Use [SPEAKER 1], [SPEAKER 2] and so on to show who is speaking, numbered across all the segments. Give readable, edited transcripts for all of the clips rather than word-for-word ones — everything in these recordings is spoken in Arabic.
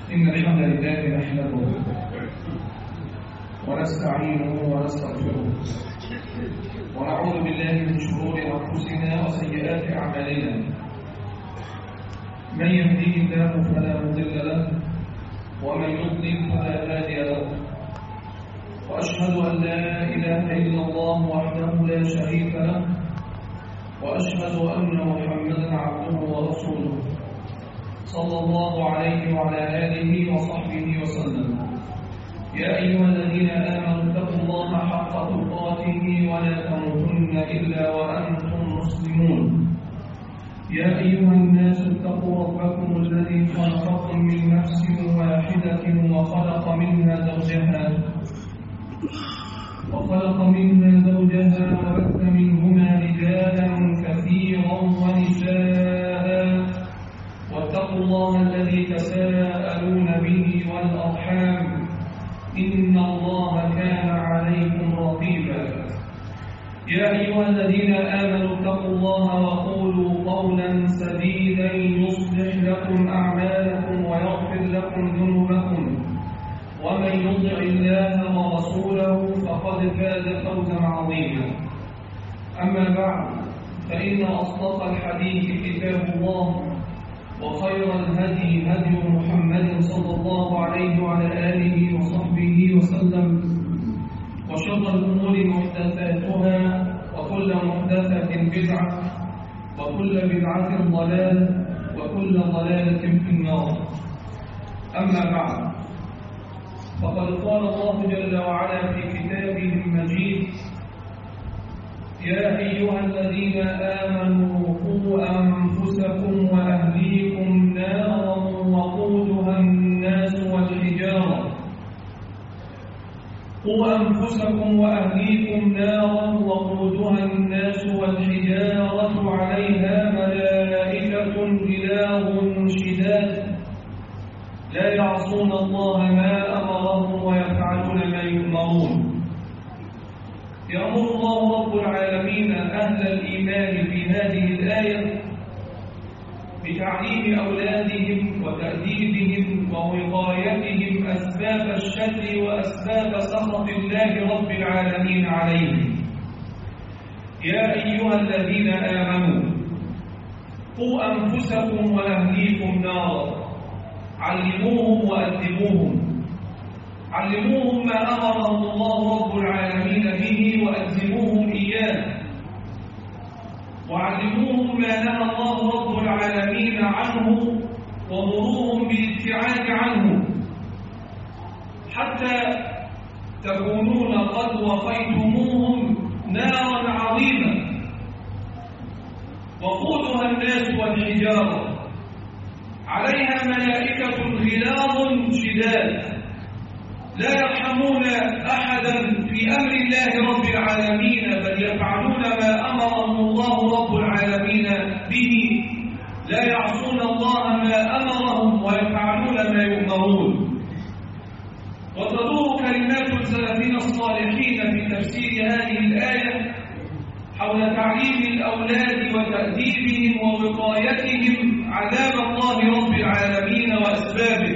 [SPEAKER 1] إن الحمد لله نحمده ونستعينه ونستغفره ونعوذ بالله من شرور أنفسنا وسيئات أعمالنا. من يهديه الله فلا مضل له ومن يضلل فلا هادي له، وأشهد أن لا إله إلا الله وحده لا شريك له، وأشهد أن محمدا عبده ورسوله صلى الله عليه وعلى آله وصحبه وسلم. يا أيها الذين آمنوا اتقوا الله حق تقاته ولا تموتن إلا وأنتم مسلمون. يا أيها الناس اتقوا ربكم الذي خلقكم من نفس واحدة وخلق منها زوجها وبث منهما رجالا كثيرا ونساء، واتقوا الله الذي تساءلون به والأرحام إن الله كان عليكم رقيبا. يا أيها الذين آمنوا اتقوا الله وقولوا قولا سديدا يصلح لكم أعمالكم ويغفر لكم ذنوبكم، ومن يطع الله ورسوله فقد فاز فوزا عظيما. أما بعد، فإن أصدق الحديث كتاب الله، وخير الهدي هدي محمد صلى الله عليه وعلى آله وصحبه وسلم، وشر الأمور محدثاتها، وكل محدثة بدعة، وكل بدعة ضلالة، وكل ضلالة في النار. أما بعد، فقد قال الله جل وعلا في كتابه المجيد: يا أيها الذين آمنوا قوا أنفسكم وأهليكم نارا وقودها الناس والحجارة عليها ملائكة غلاظ شداد لا يعصون الله ما أمرهم ويفعلون ما يؤمرون. يأمر الله رب العالمين أهل الإيمان في هذه الآية بتعليم أولادهم وتأديبهم ووقايتهم أسباب الشر وأسباب سخط الله رب العالمين عليهم. يا أيها الذين آمنوا قوا أنفسكم وأهليكم نارا، علموهم وأدبوهم، علموهم ما أمرهم الله رب العالمين به وألزموهم إياه، وعلموهم ما نهى الله رب العالمين عنه ومروهم بالابتعاد عنه، حتى تكونون قد وقيتموهم نارا عظيمة وقودها الناس والحجارة عليها ملائكة غلاظ شداد لا يرحمون أحدا في أمر الله رب العالمين، بل يفعلون ما أمرهم الله رب العالمين به، لا يعصون الله ما أمرهم ويفعلون ما يؤمرون. وتدور كلمات السلفين الصالحين في تفسير هذه الآية حول تعليم الأولاد وتأديبهم ووقايتهم عذاب الله رب العالمين وأسبابه.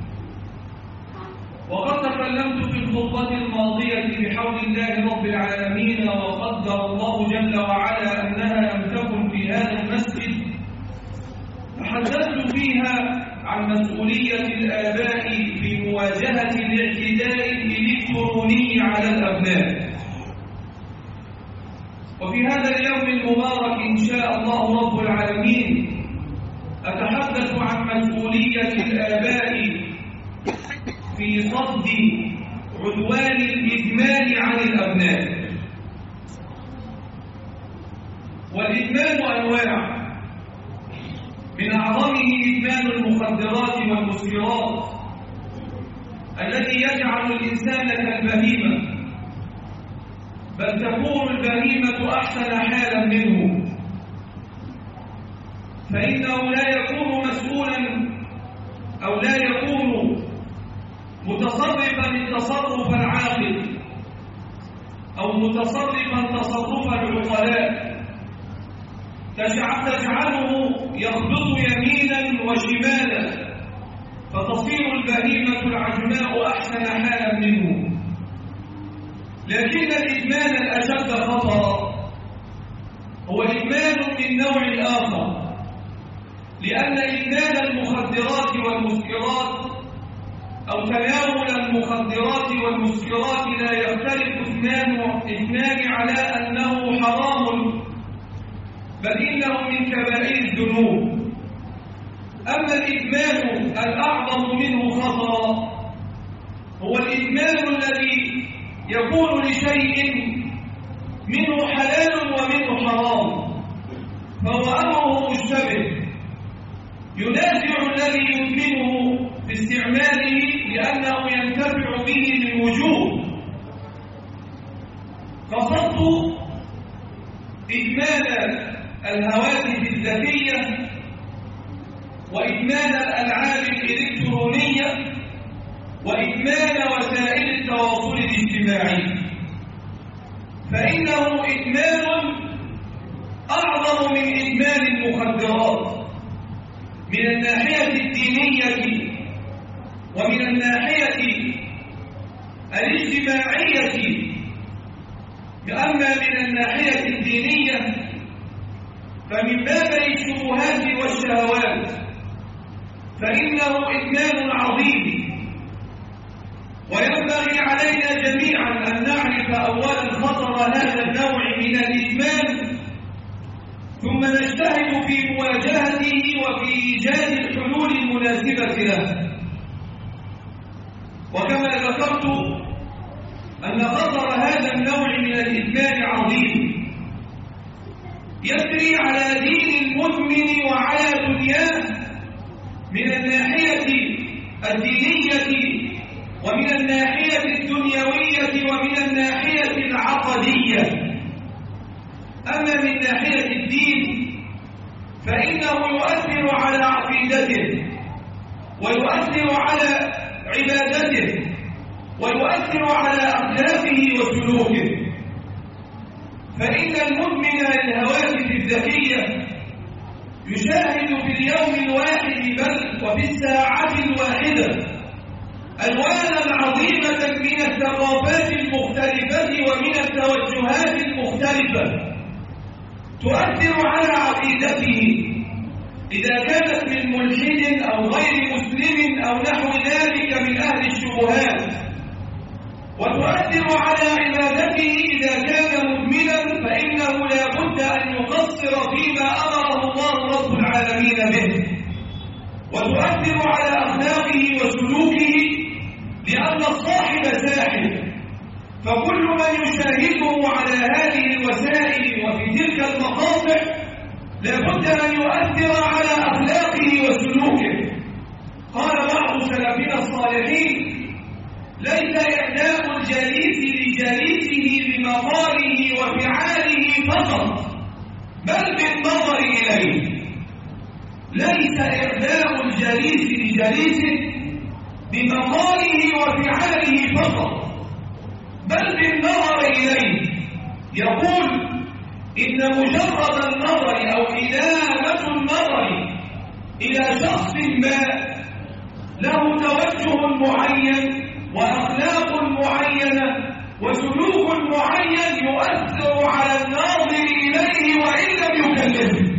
[SPEAKER 1] وقد تكلمت في الخطبة الماضية بحول الله رب العالمين، وقدر الله جل وعلا أنها لم تكن في هذا المسجد، تحدثت فيها عن مسؤولية الآباء في مواجهة الاعتداء الإلكتروني على الأبناء. وفي هذا اليوم المبارك إن شاء الله رب العالمين أتحدث عن مسؤولية الآباء في صد عدوان الإدمان عن الأبناء. والإدمان أنواع، من أعظمه إدمان المخدرات والمسكرات الذي يجعل الإنسان كالبهيمة، بل تكون البهيمة أحسن حالا منه، فإنه لا يكون مسؤولا أو لا يكون متصرفا التصرف العاقل أو متصرفا تصرف العقلاء، تجعله يخبط يمينا وشمالا فتصير الكلمة العجماء أحسن حالا منه. لكن الإدمان الأشد خطرا هو إدمان من نوع آخر، لأن إدمان المخدرات والمسكرات أو تناول المخدرات والمسكرات لا يختلف اثنان على أنه حرام، بل إنه من كبائر الذنوب. أما الإدمان الأعظم منه خطرا هو الإدمان الذي يكون لشيء منه حلال ومنه حرام، فهو أمره مشتبه ينازع الذي يدمنه في استعماله لأنه ينتفع به من وجوه. قصدت إدمان الهواتف الذكية وإدمان الألعاب الإلكترونية وإدمان وسائل التواصل الاجتماعي، فإنه إدمان أعظم من إدمان المخدرات من الناحية الدينية ومن الناحية الاجتماعية. أما من الناحية الدينية فمن باب الشبهات والشهوات فإنه إدمان عظيم، وينبغي علينا جميعا أن نعرف أولا خطر هذا النوع من الإدمان، ثم نجتهد في مواجهته وفي إيجاد الحلول المناسبة له. وكما ذكرت أن خطر هذا النوع من الإدمان عظيم، يسري على دين المدمن وعلى دنياه من الناحية الدينية ومن الناحية الدنيوية ومن الناحية العقدية. أما من ناحية الدين فإنه يؤثر على عقيدته ويؤثر على عبادته ويؤثر على أخلاقه وسلوكه، فإن المدمن للهواتف الذكية يشاهد في اليوم الواحد بل وفي الساعة الواحدة ألوانا عظيمة من الثقافات المختلفة ومن التوجهات المختلفة تؤثر على عقيدته إذا كانت من ملحد أو غير مسلم أو نحو ذلك من أهل الشبهات، وتؤثر على عبادته إذا كان مدمنا فإنه لا بد أن يقصر فيما أمره الله رب العالمين به، وتؤثر على أخلاقه وسلوكه لأن الصاحب ساحب، فكل من يشاهده على هذه الوسائل وفي تلك المقاطع لابد أن يؤثر على أخلاقه وسلوكه. قال بعض سلفنا الصالحين: ليس إعدام الجليس لجليسه بمقاله وفعاله فقط بل بالنظر إليه. ليس إعدام الجليس لجليسه بمقاله وفعاله فقط بل بالنظر إليه. يقول: إن مجرد النظر أو إدامة النظر إلى شخص ما له توجه معين وأخلاق معينة وسلوك معين يؤثر على الناظر إليه وإن لم يكلمه.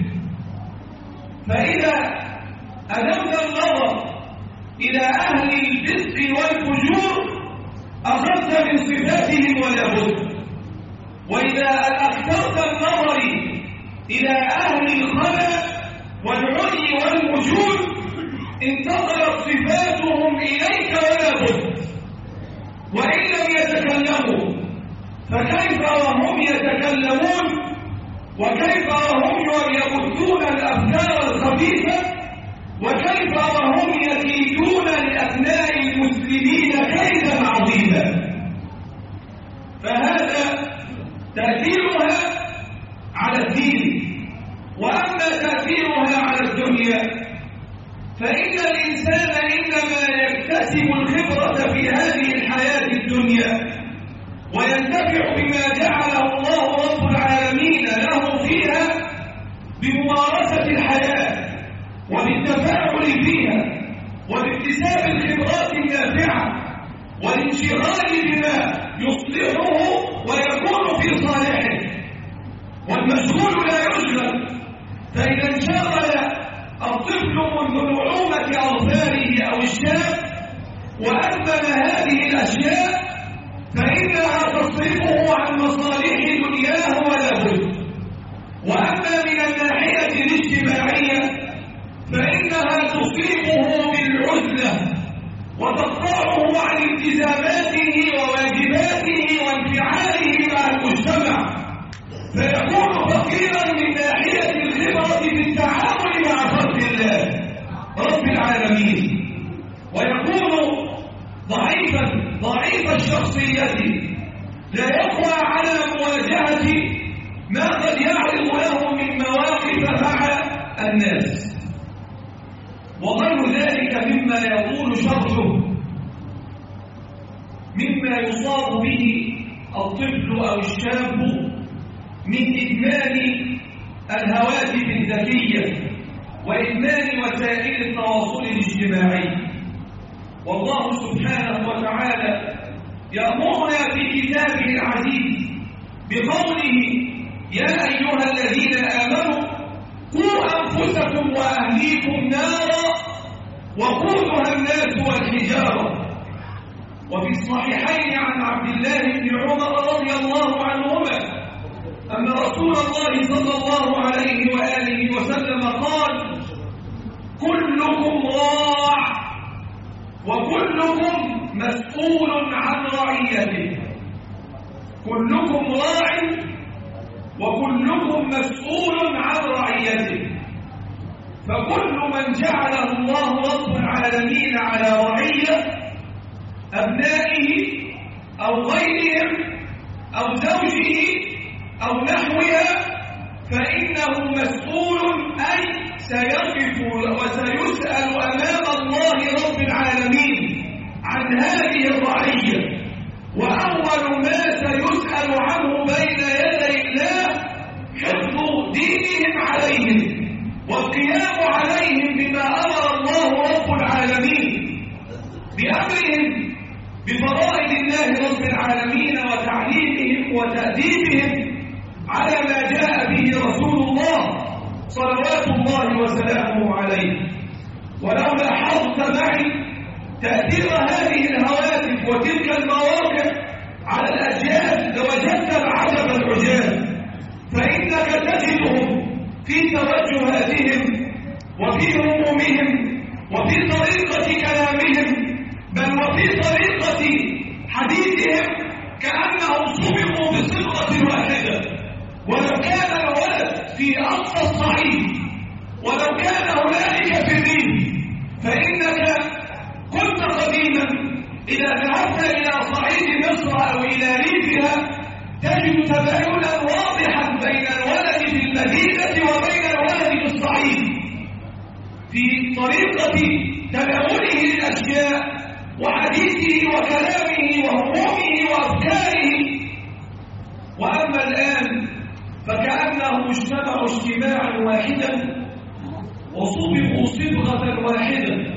[SPEAKER 1] فإذا أدمت النظر إلى أهل الفسق والفجور أخذت من صفاتهم ولا بد، وإذا أكثرت النظر إلى أهل الخلل والعري والوجود انتقلت صفاتهم إليك ولا بد. وإن لم يتكلموا فكيف وهم يتكلمون، وكيف وهم يبثون الأفكار الخبيثة، وكيف وهم يكيدون لأبناء المسلمين كيدا عظيما. فهذا تأثيرها على الدين. وأما تأثيرها على الدنيا فإن الإنسان إنما يكتسب الخبرة في هذه الحياة الدنيا وينتفع بما جعله الله رب العالمين له فيها بممارسة الحياة وبالتفاعل فيها وباكتساب الخبرات النافعة والانشغال بما يصلحه ويكون في صالحه. والمشغول لا يشغل، فإذا انشغل الطفل منذ نعومة أظفاره أو الشاب وأمن هذه الأشياء فإنها تصرفه عن مصالح دنياه وله. وأما من الناحية الاجتماعية فإنها تصيبه بالعزلة وتقطعه عن التزاماته وواجباته وانفعاله مع المجتمع، فيكون فقيرا من ناحية الخبرة في التعامل مع خلق الله رب العالمين، ويكون ضعيف الشخصية لا يقوى على مواجهة ما قد يعرض له من مواقف مع الناس وغير ذلك مما يطول شرحه، مما يصاب به الطفل أو الشاب من إدمان الهواتف الذكية وإدمان وسائل التواصل الاجتماعي. والله سبحانه وتعالى يأمرنا في كتابه العزيز بقوله: يا أيها الذين آمنوا قوا أنفسكم وأهليكم نارا وقودها الناس والحجارة. وفي الصحيحين عن عبد الله بن عمر رضي الله عنهما أن رسول الله صلى الله عليه وآله وسلم قال: كلكم راع وكلكم مسؤول عن رعيته. كلكم راع وكلكم مسؤول عن رعيته. فكل من جعله الله رب العالمين على رعية أبنائه أو غيرهم أو زوجه أو نحوها فإنه مسؤول، أي سيقف وسيسأل أمام الله رب العالمين عن هذه الرعية. وأول ما سيسأل عنه بين يدي الله حفظ دينهم عليهم والقيام عليهم بما أمر الله رب العالمين بأمرهم بفرائض الله رب العالمين وتعليمهم وتأديبهم على ما جاء به رسول الله صلوات الله وسلامه عليه. ولو لاحظت معي تأثير هذه الهواتف وتلك المواقع على الأجيال لوجدت العجب العجاب، فإنك تجدهم في توجهاتهم وفي همومهم وفي طريقة كلامهم بل وفي طريقة حديثهم كأنهم سبقوا بصبغة واحدة. ولو كان الولد في أقصى الصعيد ولو كان هنالك في الريف، فإنك كنت قديما إذا ذهبت إلى صعيد مصر أو إلى ريفها تجد تباينا واضحا بين الولد في المدينة وبين الولد في الصعيد في طريقة تناوله الأشياء وحديثه وكلامه وهمومه وأفكاره. وأما الآن فكأنهم اجتمعوا اجتماعا واحدا وصبغوا صبغة واحدة،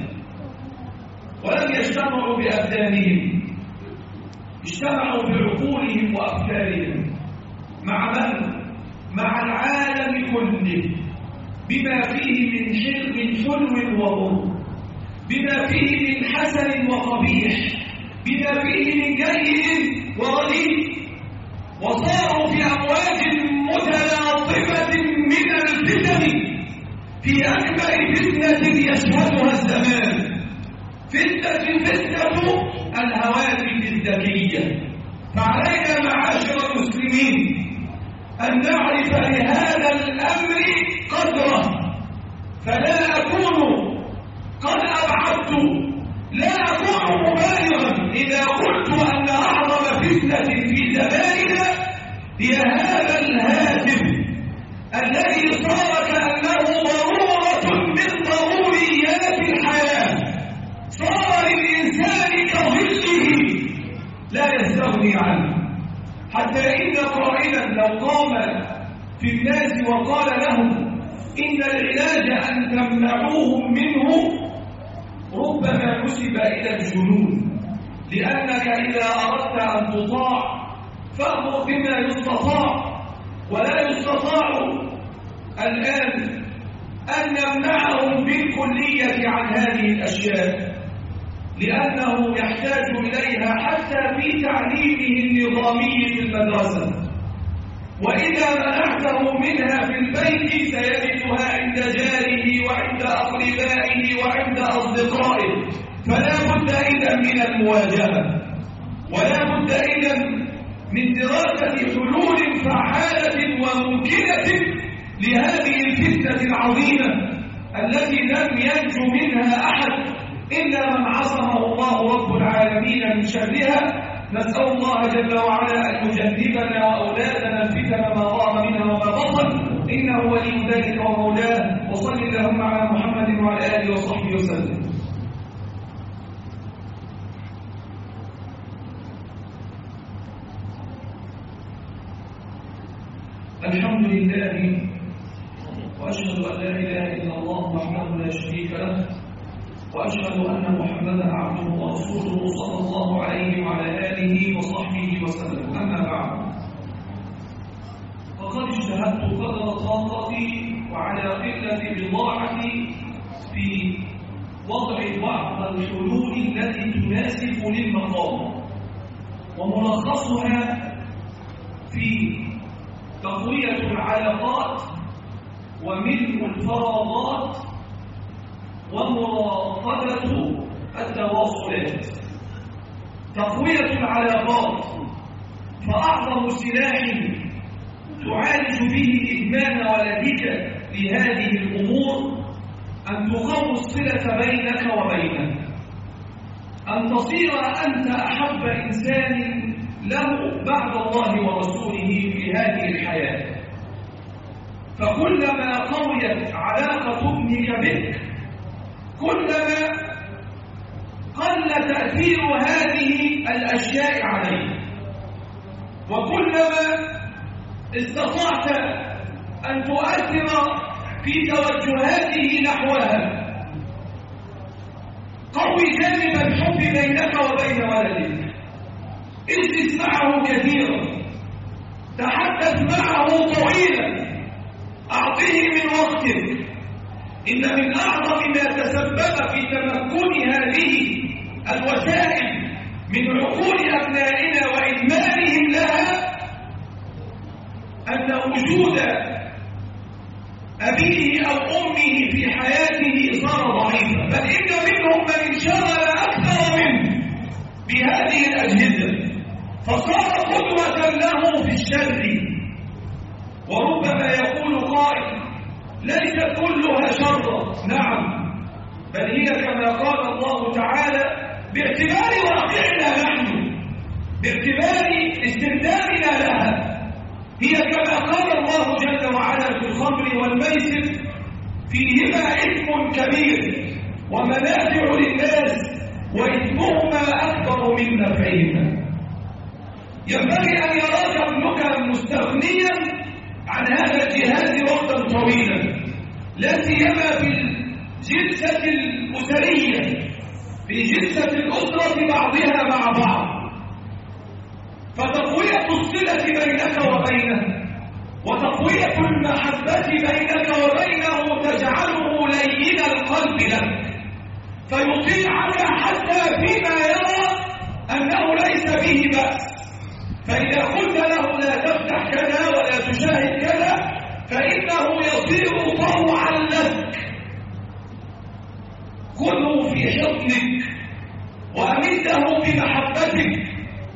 [SPEAKER 1] ولم يجتمعوا بأبدانهم، اجتمعوا بعقولهم وأفكارهم. مع من؟ مع العالم كله بما فيه من حلو وضر، بما فيه من حسن وقبيح، بما فيه من جيد ورديء. وصاروا في أمواج متلاطمة من الفتن في أكبر فتنة يشهدها الزمان، فتنة الهواتف الذكية. فعلينا معاشر المسلمين أن نعرف لهذا الأمر قدره، فلا أكون قد أبعدت، لا أكون مبالغا إذا قلت أن أعظم فتنة في زماننا هي هذا الهاتف الذي صار كأنه ضرورة من ضروريات الحياة، صار للإنسان كظله لا يستغني عنه. حتى إن قائلا لو قام في الناس وقال لهم إن العلاج أن تمنعوهم منه ربما نسب إلى الجنون، لأنك إذا أردت أن تطاع فأمر بما يستطاع، ولا يستطاع الآن أن نمنعهم بالكلية عن هذه الأشياء، لأنه يحتاج إليها حتى في تعليمه النظامي في المدرسة، وإذا منعته منها في البيت سيجدها عند جاره وعند أقربائه وعند أصدقائه، فلا بد إذن من المواجهة، ولا بد إذن من دراسة حلول فعالة وممكنة لهذه الفتنة العظيمة التي لم ينجو منها أحد إلا من عصمه الله رب العالمين من شرها. نسأل الله جل وعلا أن يجنبنا وأولادنا الفتن ما ظهر منها وما بطن، إنه ولي ذلك ومولاه. وصل اللهم على محمد وعلى آله وصحبه وسلم. الحمد لله وأشهد أن لا إله إلا الله وحده لا شريك له، وأشهد أن محمدا عبده ورسوله صلى الله عليه وعلى آله وصحبه وسلم. أما بعد، فقد اجتهدت قدر طاقتي وعلى قلة بضاعتي في وضع بعض الحلول التي تناسب للمقام، وملخصها في تقوية العلاقات وملء الفراغات ومراقبة التواصلات. تقوية العلاقات، فأعظم سلاح تعالج به إدمان ولدك لهذه الأمور أن تقوي الصلة بينك وبينه، أن تصير أنت أحب إنسان له بعد الله ورسوله في هذه الحياة. فكلما قويت علاقة ابنك بك كلما قل تأثير هذه الأشياء عليه، وكلما استطعت أن تؤثر في توجهاته نحوها. قوي جانب الحب بينك وبين ولدك، اجلس معه كثيرا، تحدث معه طويلا، أعطيه من وقتك. إن من أعظم ما تسبب في تمكن هذه الوسائل من عقول أبنائنا وإدمانهم لها أن وجود أبيه أو أمه في حياته صار ضعيفا، بل إن منهم من انشغل أكثر منه بهذه الأجهزة فصار قدوة له في الشر. وربما يقول قائل: ليست كلها شرا. نعم، بل هي كما قال الله تعالى باعتبار واقعنا نحن، باعتبار استخدامنا لها، هي كما قال الله جل وعلا في الخمر والميسر: فيهما إثم كبير ومنافع للناس وإثمهما أكبر من نفعهما. ينبغي أن يراك ابنك مستغنيا عن هذا الجهاز وقتا طويلا، لا سيما في الجلسة الأسرية، في جلسة الأسرة بعضها مع بعض. فتقوية الصلة بينك وبينه وتقوية المحبة بينك وبينه تجعله لين القلب لك، فيطيعك حتى فيما يرى أنه ليس به بأس. فإذا قلت له لا تفتح كذا ولا تشاهد كذا فإنه يصير طوعا لك. خذه في حضنك وأمده بمحبتك،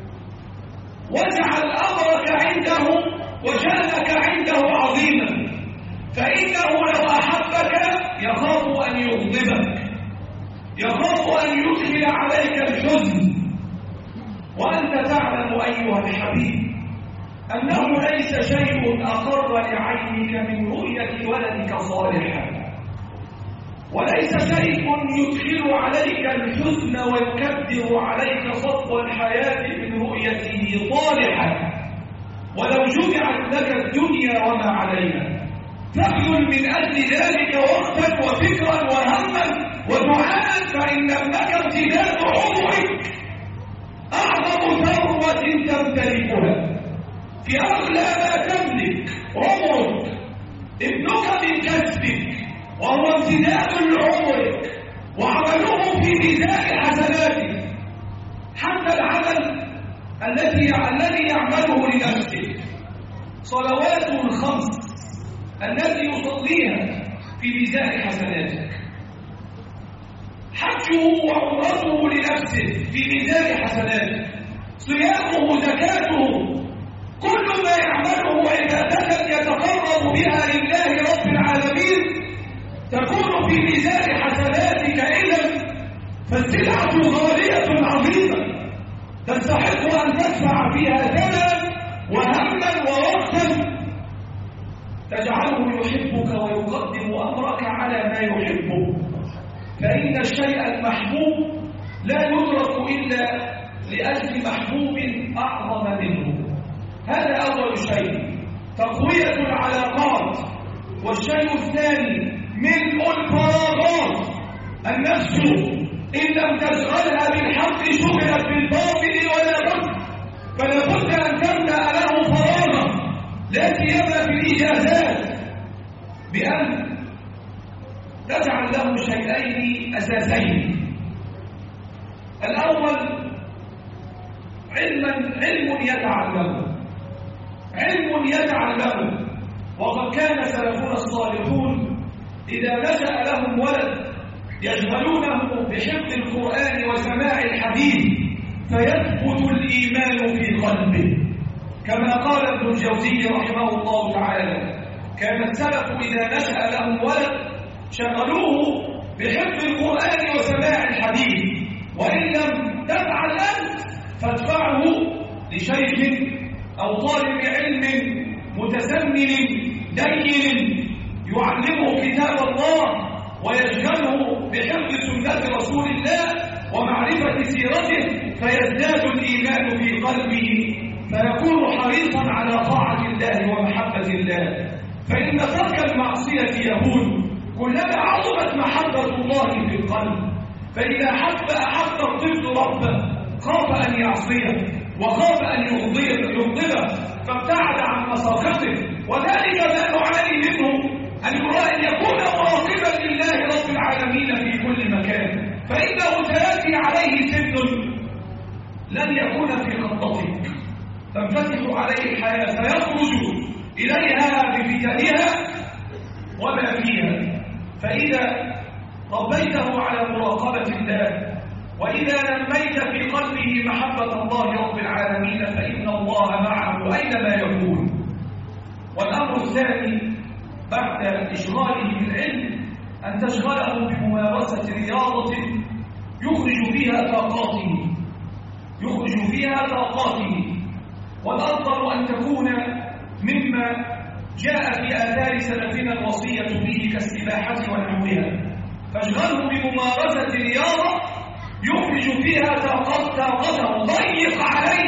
[SPEAKER 1] واجعل أمرك عنده وشأنك عنده عظيما، فإنه لو أحبك يخاف أن يغضبك، يخاف أن يدخل عليك الحزن. وأنت تعلم أيها الحبيب أنه ليس شيء أقر لعينك من رؤية ولدك صالحا، وليس شيء يدخل عليك الحزن ويكدر عليك صفو الحياة من رؤيته طالحا. ولو جمعت لك الدنيا وما عليها فابذل من أجل ذلك وقتا وفكرا وهما ودعاء، فإن ابنك امتداد عمرك أعظم ثروة تمتلكها، في أغلى ما تملك عمرك، ابنك من كسبك وهو امتداد لعمرك وعمله في ميزان حسناتك، حتى العمل الذي يعمله لنفسه، صلواته الخمس التي يصليها في ميزان حسناتك، حجه وعمرته لنفسه في ميزان حسناتك، صيامه زكاته، كل ما يعمله عبادة يتقرب بها لله رب العالمين تكون في ميزان حسناتك. إذن فالسلعة غالية عظيمة تستحق أن تدفع فيها ثمنا وهما ووقتا تجعله يحبك ويقدم أمرك على ما يحبه، فإن الشيء المحبوب لا يدرك إلا لأجل محبوب أعظم منه. هذا أول شيء، تقوية العلاقات. والشيء الثاني ملء الفراغات. النفس إن لم تشغلها بالحق شغلت بالباطل ولا بد، فلا بد أن تملأ له فراغا، لا سيما في الإجازات، بأن تجعل له شيئين أساسين. الأول علم يتعلمه، وقد كان سلفنا الصالحون إذا نشأ لهم ولد يشغلونه بحفظ القرآن وسماع الحديث فيثبت الإيمان في قلبه، كما قال ابن الجوزي رحمه الله تعالى: كان السلف إذا نشأ لهم ولد شغلوه بحفظ القرآن وسماع الحديث، وإن لم تفعل أنت فادفعه لشيخ أو طالب علم متسنن دين يعلمه كتاب الله ويشغله بحفظ سنة رسول الله ومعرفة سيرته، فيزداد الإيمان في قلبه فيكون حريصا على طاعة الله ومحبة الله. فإن ترك المعصية يهون كلما عظمت محبة الله في القلب، فإذا أحب الطفل ربه خاف أن يعصيه وخاف أن يغضبه فابتعد عن مساقطه، وذلك ما نعاني منه أن يكون مراقبا لله رب العالمين في كل مكان، فإنه سيأتي عليه سن لن يكون في خطتك تنفتح عليه الحياة فيخرج إليها بفتنها وما فيها. فإذا ربيته على مراقبة الله وإذا نميت في قلبه محبة الله رب العالمين فإن الله معه أينما يكون. والأمر الثاني بعد إشغاله بالعلم أن تشغله بممارسة رياضة يخرج فيها طاقاته، والأفضل أن تكون مما جاء في آثار سلفنا الوصية به كالسباحة ونحوها، فاشغله بممارسة رياضة يخرج فيها طاقته، ضيق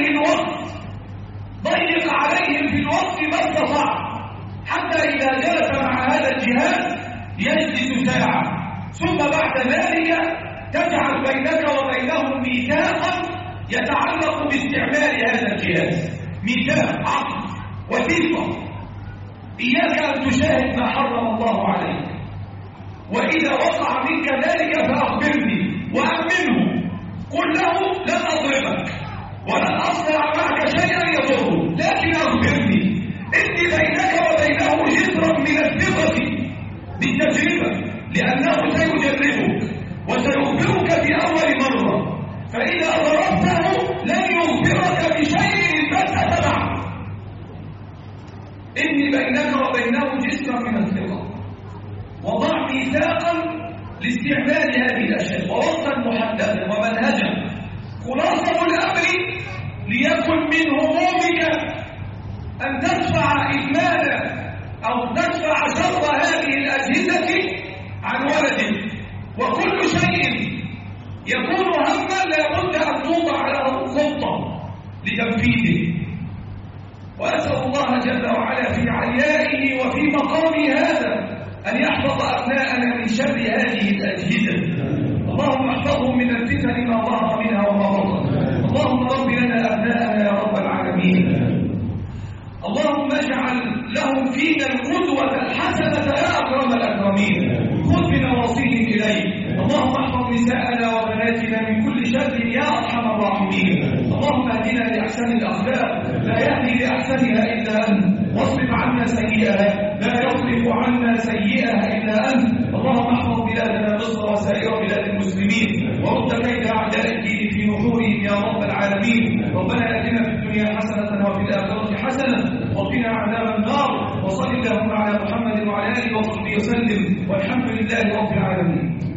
[SPEAKER 1] عليه في الوقت ما استطاع، حتى إذا جلس مع هذا الجهاز يجلس ساعة، ثم بعد ذلك تجعل بينك وبينهم ميثاقا يتعلق باستعمال هذا الجهاز، ميثاق عقد وثيقة، إياك أن تشاهد ما حرم الله عليك، وإذا وقع منك ذلك فأخبرني وأمنه، قل له لن أضربك ولن أصنع معك شيئا يضره، لكن أخبرني إني بينك وبينه جسرا من الثقة بالتجربة، لأنه سيجربك وسيخبرك في أول مرة، فإذا ضربته لن يخبرك بشيء البتة بعد. إني بينك وبينه جسرا من الثقة، وضع ميثاقا لاستعمال هذه الأشياء ووقتا محددا ومنهجا. خلاصة الأمر ليكن من همومك أن تدفع إدمان أو تدفع شر هذه الأجهزة عن ولدك، وكل شيء يكون هما لابد أن توضع له خطة لتنفيذه. وأسأل الله جل وعلا في عليائه وفي مقامه هذا أن يحفظ أبناءنا من شر هذه الأجهزة. اللهم احفظهم من الفتن ما ظهر منها وما بطن. اللهم رب لنا أبناءنا يا رب العالمين. اللهم اجعل لهم فينا القدوة الحسنة يا أكرم الأكرمين. خذ بنواصيهم إليك. اللهم احفظ نساءنا وبناتنا من كل شر يا أرحم الراحمين. اللهم اهدنا لأحسن الأخلاق لا يهدي لأحسنها إلا أنت، واصرف عنا سيئها لا يصرف عنا سيئها إلا أنت. اللهم احفظ بلادنا مصر وسائر بلاد المسلمين، ورد كيد أعداء الدين في نحورهم يا رب العالمين. ربنا آتنا في الدنيا حسنة وفي الآخرة حسنة وقنا عذاب النار. وصل اللهم على محمد وعلى آله وصحبه وسلم، والحمد لله رب العالمين.